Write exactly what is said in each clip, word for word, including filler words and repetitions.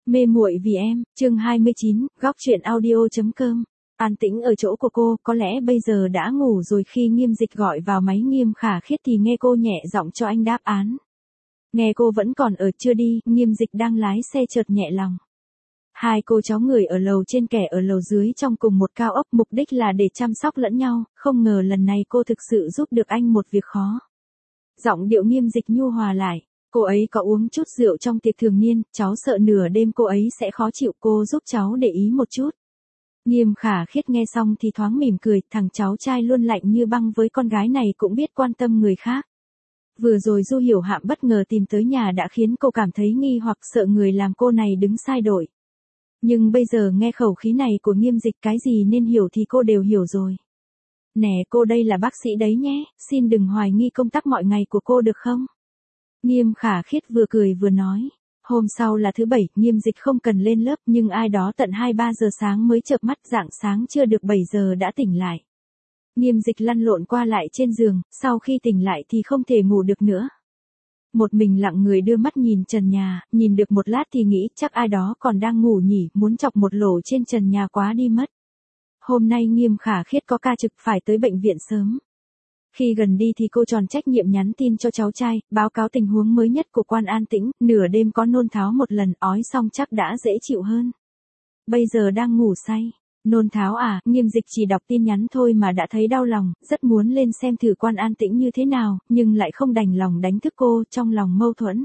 Mê muội vì em, chương hai mươi chín, góc truyện audio.com. An tĩnh ở chỗ của cô, có lẽ bây giờ đã ngủ rồi. Khi Nghiêm Dịch gọi vào máy Nghiêm Khả Khiết thì nghe cô nhẹ giọng cho anh đáp án. Nghe cô vẫn còn ở chưa đi, Nghiêm Dịch đang lái xe chợt nhẹ lòng. Hai cô cháu người ở lầu trên kẻ ở lầu dưới trong cùng một cao ốc, mục đích là để chăm sóc lẫn nhau, không ngờ lần này cô thực sự giúp được anh một việc khó. Giọng điệu Nghiêm Dịch nhu hòa lại. Cô ấy có uống chút rượu trong tiệc thường niên, cháu sợ nửa đêm cô ấy sẽ khó chịu, cô giúp cháu để ý một chút. Nghiêm Khả Khiết nghe xong thì thoáng mỉm cười, thằng cháu trai luôn lạnh như băng với con gái này cũng biết quan tâm người khác. Vừa rồi Du Hiểu Hạm bất ngờ tìm tới nhà đã khiến cô cảm thấy nghi hoặc, sợ người làm cô này đứng sai đội. Nhưng bây giờ nghe khẩu khí này của Nghiêm Dịch, cái gì nên hiểu thì cô đều hiểu rồi. Nè cô, đây là bác sĩ đấy nhé, xin đừng hoài nghi công tác mọi ngày của cô được không? Nghiêm Khả Khiết vừa cười vừa nói. Hôm sau là thứ bảy, Nghiêm Dịch không cần lên lớp, nhưng ai đó tận hai ba giờ sáng mới chợp mắt, rạng sáng chưa được bảy giờ đã tỉnh lại. Nghiêm Dịch lăn lộn qua lại trên giường, sau khi tỉnh lại thì không thể ngủ được nữa. Một mình lặng người đưa mắt nhìn trần nhà, nhìn được một lát thì nghĩ chắc ai đó còn đang ngủ nhỉ, muốn chọc một lỗ trên trần nhà quá đi mất. Hôm nay Nghiêm Khả Khiết có ca trực phải tới bệnh viện sớm. Khi gần đi thì cô tròn trách nhiệm nhắn tin cho cháu trai, báo cáo tình huống mới nhất của Quan An Tĩnh, nửa đêm có nôn tháo một lần, ói xong chắc đã dễ chịu hơn. Bây giờ đang ngủ say. Nôn tháo à? Nghiêm Dịch chỉ đọc tin nhắn thôi mà đã thấy đau lòng, rất muốn lên xem thử Quan An Tĩnh như thế nào, nhưng lại không đành lòng đánh thức cô, trong lòng mâu thuẫn.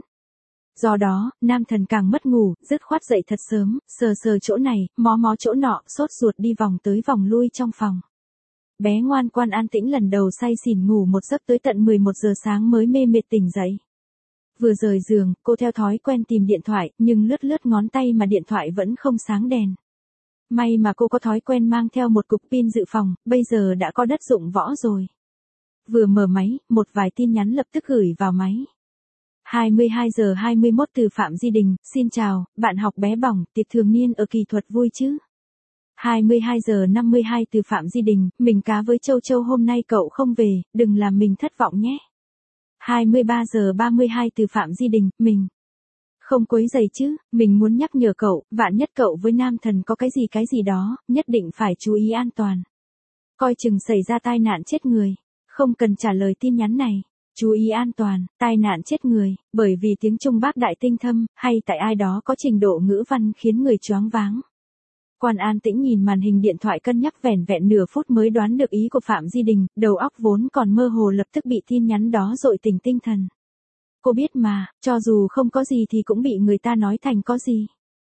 Do đó, nam thần càng mất ngủ, dứt khoát dậy thật sớm, sờ sờ chỗ này, mó mó chỗ nọ, sốt ruột đi vòng tới vòng lui trong phòng. Bé ngoan Quan An Tĩnh lần đầu say xỉn ngủ một giấc tới tận mười một giờ sáng mới mê mệt tỉnh dậy. Vừa rời giường, cô theo thói quen tìm điện thoại, nhưng lướt lướt ngón tay mà điện thoại vẫn không sáng đèn. May mà cô có thói quen mang theo một cục pin dự phòng, bây giờ đã có đất dụng võ rồi. Vừa mở máy, một vài tin nhắn lập tức gửi vào máy. hai mươi hai giờ hai mươi mốt từ Phạm Di Đình, xin chào, bạn học bé bỏng, tiệc thường niên ở Kỳ Thuật vui chứ? hai mươi hai giờ năm mươi hai từ Phạm Di Đình, mình cá với Châu Châu hôm nay cậu không về, đừng làm mình thất vọng nhé. hai mươi ba giờ ba mươi hai từ Phạm Di Đình, mình không quấy rầy chứ, mình muốn nhắc nhở cậu, vạn nhất cậu với nam thần có cái gì cái gì đó, nhất định phải chú ý an toàn. Coi chừng xảy ra tai nạn chết người. Không cần trả lời tin nhắn này. Chú ý an toàn, tai nạn chết người, bởi vì tiếng Trung bác đại tinh thâm, hay tại ai đó có trình độ ngữ văn khiến người choáng váng. Quan An Tĩnh nhìn màn hình điện thoại cân nhắc vẻn vẹn nửa phút mới đoán được ý của Phạm Di Đình, đầu óc vốn còn mơ hồ lập tức bị tin nhắn đó dội tỉnh tinh thần. Cô biết mà, cho dù không có gì thì cũng bị người ta nói thành có gì.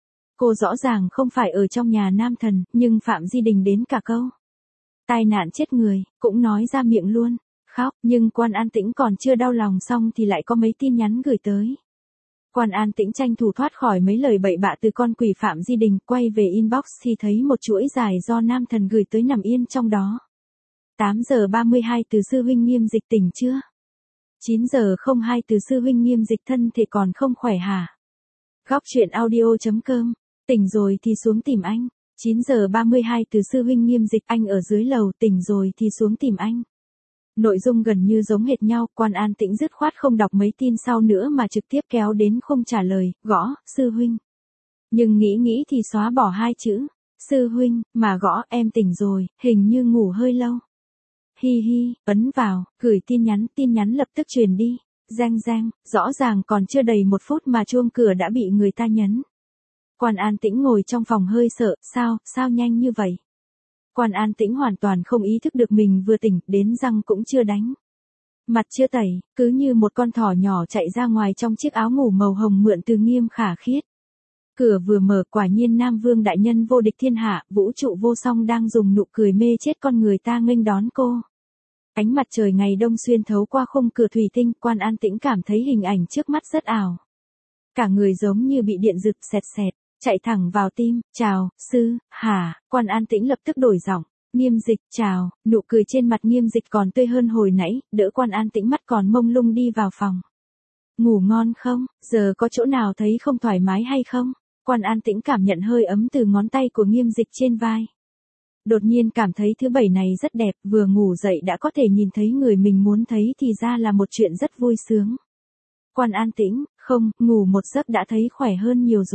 Cô rõ ràng không phải ở trong nhà nam thần, nhưng Phạm Di Đình đến cả câu tai nạn chết người, cũng nói ra miệng luôn. Khóc, nhưng Quan An Tĩnh còn chưa đau lòng xong thì lại có mấy tin nhắn gửi tới. Quan An Tĩnh tranh thủ thoát khỏi mấy lời bậy bạ từ con quỷ Phạm Di Đình, quay về inbox thì thấy một chuỗi dài do nam thần gửi tới nằm yên trong đó. tám giờ ba mươi hai từ sư huynh Nghiêm Dịch tỉnh chưa? chín giờ không hai từ sư huynh Nghiêm Dịch thân thể còn không khỏe hả? Góc truyện audio.com. Tỉnh rồi thì xuống tìm anh. chín giờ ba mươi hai từ sư huynh Nghiêm Dịch, anh ở dưới lầu, tỉnh rồi thì xuống tìm anh. Nội dung gần như giống hệt nhau, Quan An Tĩnh dứt khoát không đọc mấy tin sau nữa mà trực tiếp kéo đến không trả lời, gõ, sư huynh. Nhưng nghĩ nghĩ thì xóa bỏ hai chữ, sư huynh, mà gõ, em tỉnh rồi, hình như ngủ hơi lâu. Hi hi, ấn vào, gửi tin nhắn, tin nhắn lập tức truyền đi. Rang rang, rõ ràng còn chưa đầy một phút mà chuông cửa đã bị người ta nhấn. Quan An Tĩnh ngồi trong phòng hơi sợ, sao, sao nhanh như vậy? Quan An Tĩnh hoàn toàn không ý thức được mình vừa tỉnh, đến răng cũng chưa đánh. Mặt chưa tẩy, cứ như một con thỏ nhỏ chạy ra ngoài trong chiếc áo ngủ màu hồng mượn từ Nghiêm Khả Khiết. Cửa vừa mở, quả nhiên Nam Vương đại nhân vô địch thiên hạ, vũ trụ vô song đang dùng nụ cười mê chết con người ta nghênh đón cô. Ánh mặt trời ngày đông xuyên thấu qua khung cửa thủy tinh, Quan An Tĩnh cảm thấy hình ảnh trước mắt rất ảo. Cả người giống như bị điện giật xẹt xẹt, chạy thẳng vào tim. Chào, sư, hả? Quan An Tĩnh lập tức đổi giọng. Nghiêm Dịch, chào. Nụ cười trên mặt Nghiêm Dịch còn tươi hơn hồi nãy, đỡ Quan An Tĩnh mắt còn mông lung đi vào phòng. Ngủ ngon không? Giờ có chỗ nào thấy không thoải mái hay không? Quan An Tĩnh cảm nhận hơi ấm từ ngón tay của Nghiêm Dịch trên vai. Đột nhiên cảm thấy thứ bảy này rất đẹp, vừa ngủ dậy đã có thể nhìn thấy người mình muốn thấy thì ra là một chuyện rất vui sướng. Quan An Tĩnh, không, ngủ một giấc đã thấy khỏe hơn nhiều rồi.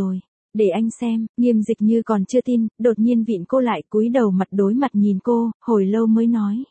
Để anh xem, Nghiêm Dịch như còn chưa tin, đột nhiên vịn cô lại cúi đầu mặt đối mặt nhìn cô, hồi lâu mới nói.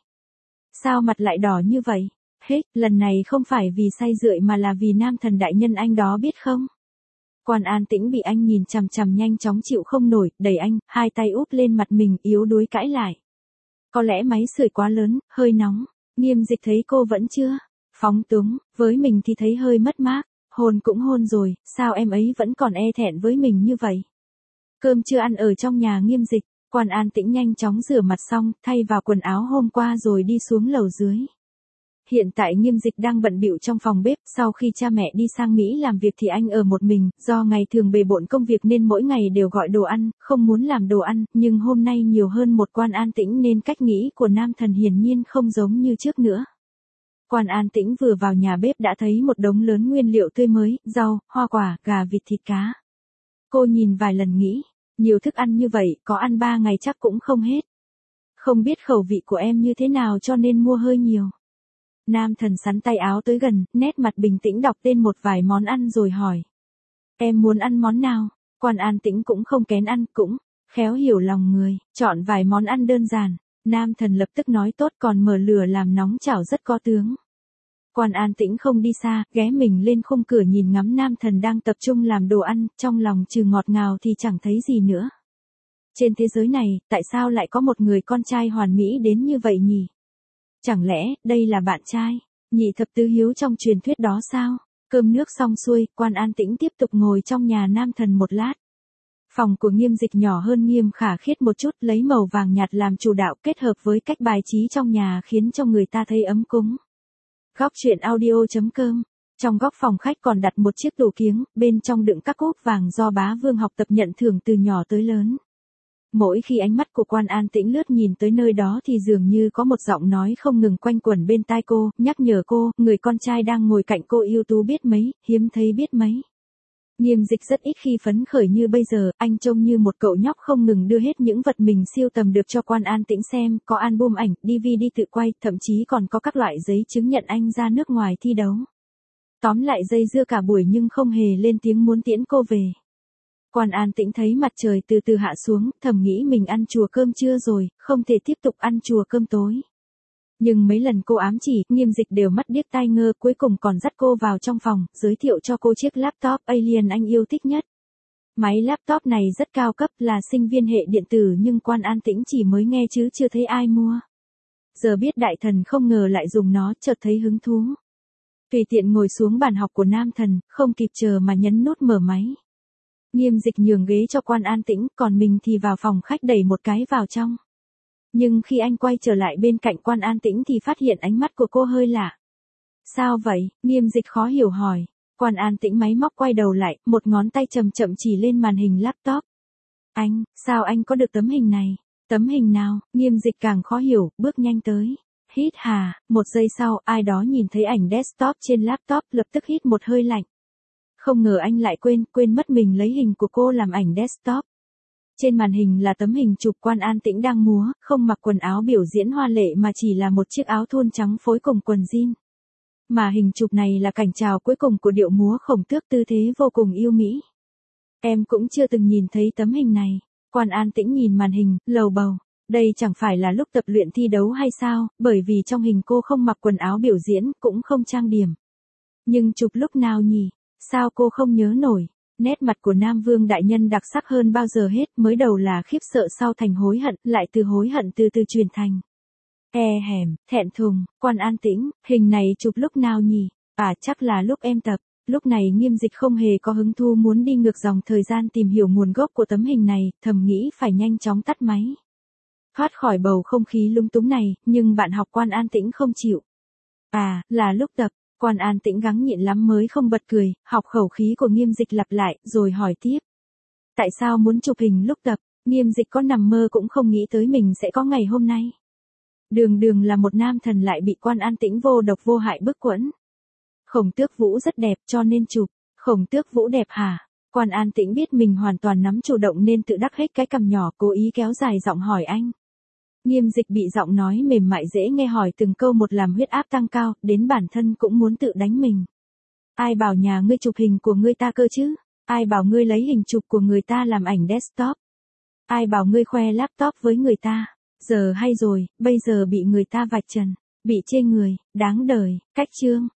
Sao mặt lại đỏ như vậy? Hết, lần này không phải vì say rượu mà là vì nam thần đại nhân anh đó biết không? Quan An Tĩnh bị anh nhìn chằm chằm nhanh chóng chịu không nổi, đẩy anh, hai tay úp lên mặt mình yếu đuối cãi lại. Có lẽ máy sưởi quá lớn, hơi nóng. Nghiêm Dịch thấy cô vẫn chưa phóng túng, với mình thì thấy hơi mất mát. Hôn cũng hôn rồi, sao em ấy vẫn còn e thẹn với mình như vậy? Cơm chưa ăn ở trong nhà Nghiêm Dịch, Quan An Tĩnh nhanh chóng rửa mặt xong, thay vào quần áo hôm qua rồi đi xuống lầu dưới. Hiện tại Nghiêm Dịch đang bận bịu trong phòng bếp, sau khi cha mẹ đi sang Mỹ làm việc thì anh ở một mình, do ngày thường bề bộn công việc nên mỗi ngày đều gọi đồ ăn, không muốn làm đồ ăn, nhưng hôm nay nhiều hơn một Quan An Tĩnh nên cách nghĩ của nam thần hiển nhiên không giống như trước nữa. Quan An Tĩnh vừa vào nhà bếp đã thấy một đống lớn nguyên liệu tươi mới, rau, hoa quả, gà vịt thịt cá. Cô nhìn vài lần nghĩ, nhiều thức ăn như vậy, có ăn ba ngày chắc cũng không hết. Không biết khẩu vị của em như thế nào cho nên mua hơi nhiều. Nam thần sắn tay áo tới gần, nét mặt bình tĩnh đọc tên một vài món ăn rồi hỏi. Em muốn ăn món nào? Quan An Tĩnh cũng không kén ăn, cũng khéo hiểu lòng người, chọn vài món ăn đơn giản. Nam thần lập tức nói tốt, còn mở lửa làm nóng chảo rất có tướng. Quan An Tĩnh không đi xa, ghé mình lên khung cửa nhìn ngắm nam thần đang tập trung làm đồ ăn, trong lòng trừ ngọt ngào thì chẳng thấy gì nữa. Trên thế giới này, tại sao lại có một người con trai hoàn mỹ đến như vậy nhỉ? Chẳng lẽ, đây là bạn trai, nhị thập tứ hiếu trong truyền thuyết đó sao? Cơm nước xong xuôi, Quan An Tĩnh tiếp tục ngồi trong nhà nam thần một lát. Phòng của Nghiêm Dịch nhỏ hơn Nghiêm Khả Khiết một chút, lấy màu vàng nhạt làm chủ đạo kết hợp với cách bài trí trong nhà khiến cho người ta thấy ấm cúng. Góc truyện audio chấm com. Trong góc phòng khách còn đặt một chiếc tủ kiếng, bên trong đựng các cúp vàng do bá vương học tập nhận thưởng từ nhỏ tới lớn. Mỗi khi ánh mắt của Quan An Tĩnh lướt nhìn tới nơi đó thì dường như có một giọng nói không ngừng quanh quẩn bên tai cô, nhắc nhở cô, người con trai đang ngồi cạnh cô ưu tú biết mấy, hiếm thấy biết mấy. Nghiêm Dịch rất ít khi phấn khởi như bây giờ, anh trông như một cậu nhóc không ngừng đưa hết những vật mình siêu tầm được cho Quan An Tĩnh xem, có album ảnh, đê vê đê tự quay, thậm chí còn có các loại giấy chứng nhận anh ra nước ngoài thi đấu. Tóm lại dây dưa cả buổi nhưng không hề lên tiếng muốn tiễn cô về. Quan An Tĩnh thấy mặt trời từ từ hạ xuống, thầm nghĩ mình ăn chùa cơm trưa rồi, không thể tiếp tục ăn chùa cơm tối. Nhưng mấy lần cô ám chỉ, Nghiêm Dịch đều mắt điếc tai ngơ, cuối cùng còn dắt cô vào trong phòng, giới thiệu cho cô chiếc laptop Alien anh yêu thích nhất. Máy laptop này rất cao cấp, là sinh viên hệ điện tử nhưng Quan An Tĩnh chỉ mới nghe chứ chưa thấy ai mua. Giờ biết đại thần không ngờ lại dùng nó, chợt thấy hứng thú. Tùy tiện ngồi xuống bàn học của nam thần, không kịp chờ mà nhấn nút mở máy. Nghiêm Dịch nhường ghế cho Quan An Tĩnh, còn mình thì vào phòng khách đẩy một cái vào trong. Nhưng khi anh quay trở lại bên cạnh Quan An Tĩnh thì phát hiện ánh mắt của cô hơi lạ. Sao vậy? Nghiêm Dịch khó hiểu hỏi. Quan An Tĩnh máy móc quay đầu lại, một ngón tay chậm chậm chỉ lên màn hình laptop. Anh, sao anh có được tấm hình này? Tấm hình nào? Nghiêm Dịch càng khó hiểu, bước nhanh tới. Hít hà, một giây sau, ai đó nhìn thấy ảnh desktop trên laptop lập tức hít một hơi lạnh. Không ngờ anh lại quên, quên mất mình lấy hình của cô làm ảnh desktop. Trên màn hình là tấm hình chụp Quan An Tĩnh đang múa, không mặc quần áo biểu diễn hoa lệ mà chỉ là một chiếc áo thun trắng phối cùng quần jean. Mà hình chụp này là cảnh chào cuối cùng của điệu múa Khổng Tước, tư thế vô cùng yêu mỹ. Em cũng chưa từng nhìn thấy tấm hình này. Quan An Tĩnh nhìn màn hình, lầu bầu. Đây chẳng phải là lúc tập luyện thi đấu hay sao, bởi vì trong hình cô không mặc quần áo biểu diễn, cũng không trang điểm. Nhưng chụp lúc nào nhỉ? Sao cô không nhớ nổi? Nét mặt của Nam Vương đại nhân đặc sắc hơn bao giờ hết, mới đầu là khiếp sợ sau thành hối hận, lại từ hối hận từ từ truyền thành e hèm, thẹn thùng. Quan An Tĩnh, hình này chụp lúc nào nhỉ? À, chắc là lúc em tập. Lúc này Nghiêm Dịch không hề có hứng thú muốn đi ngược dòng thời gian tìm hiểu nguồn gốc của tấm hình này, thầm nghĩ phải nhanh chóng tắt máy. Thoát khỏi bầu không khí lung túng này, nhưng bạn học Quan An Tĩnh không chịu. À, là lúc tập. Quan An Tĩnh gắng nhịn lắm mới không bật cười, học khẩu khí của Nghiêm Dịch lặp lại, rồi hỏi tiếp. Tại sao muốn chụp hình lúc tập? Nghiêm Dịch có nằm mơ cũng không nghĩ tới mình sẽ có ngày hôm nay. Đường đường là một nam thần lại bị Quan An Tĩnh vô độc vô hại bức quẫn. Khổng Tước Vũ rất đẹp cho nên chụp. Khổng Tước Vũ đẹp hả? Quan An Tĩnh biết mình hoàn toàn nắm chủ động nên tự đắc hết cái cằm nhỏ, cố ý kéo dài giọng hỏi anh. Nghiêm Dịch bị giọng nói mềm mại dễ nghe hỏi từng câu một làm huyết áp tăng cao, đến bản thân cũng muốn tự đánh mình. Ai bảo nhà ngươi chụp hình của ngươi ta cơ chứ? Ai bảo ngươi lấy hình chụp của người ta làm ảnh desktop? Ai bảo ngươi khoe laptop với người ta? Giờ hay rồi, bây giờ bị người ta vạch trần, bị chê người, đáng đời, cách chương.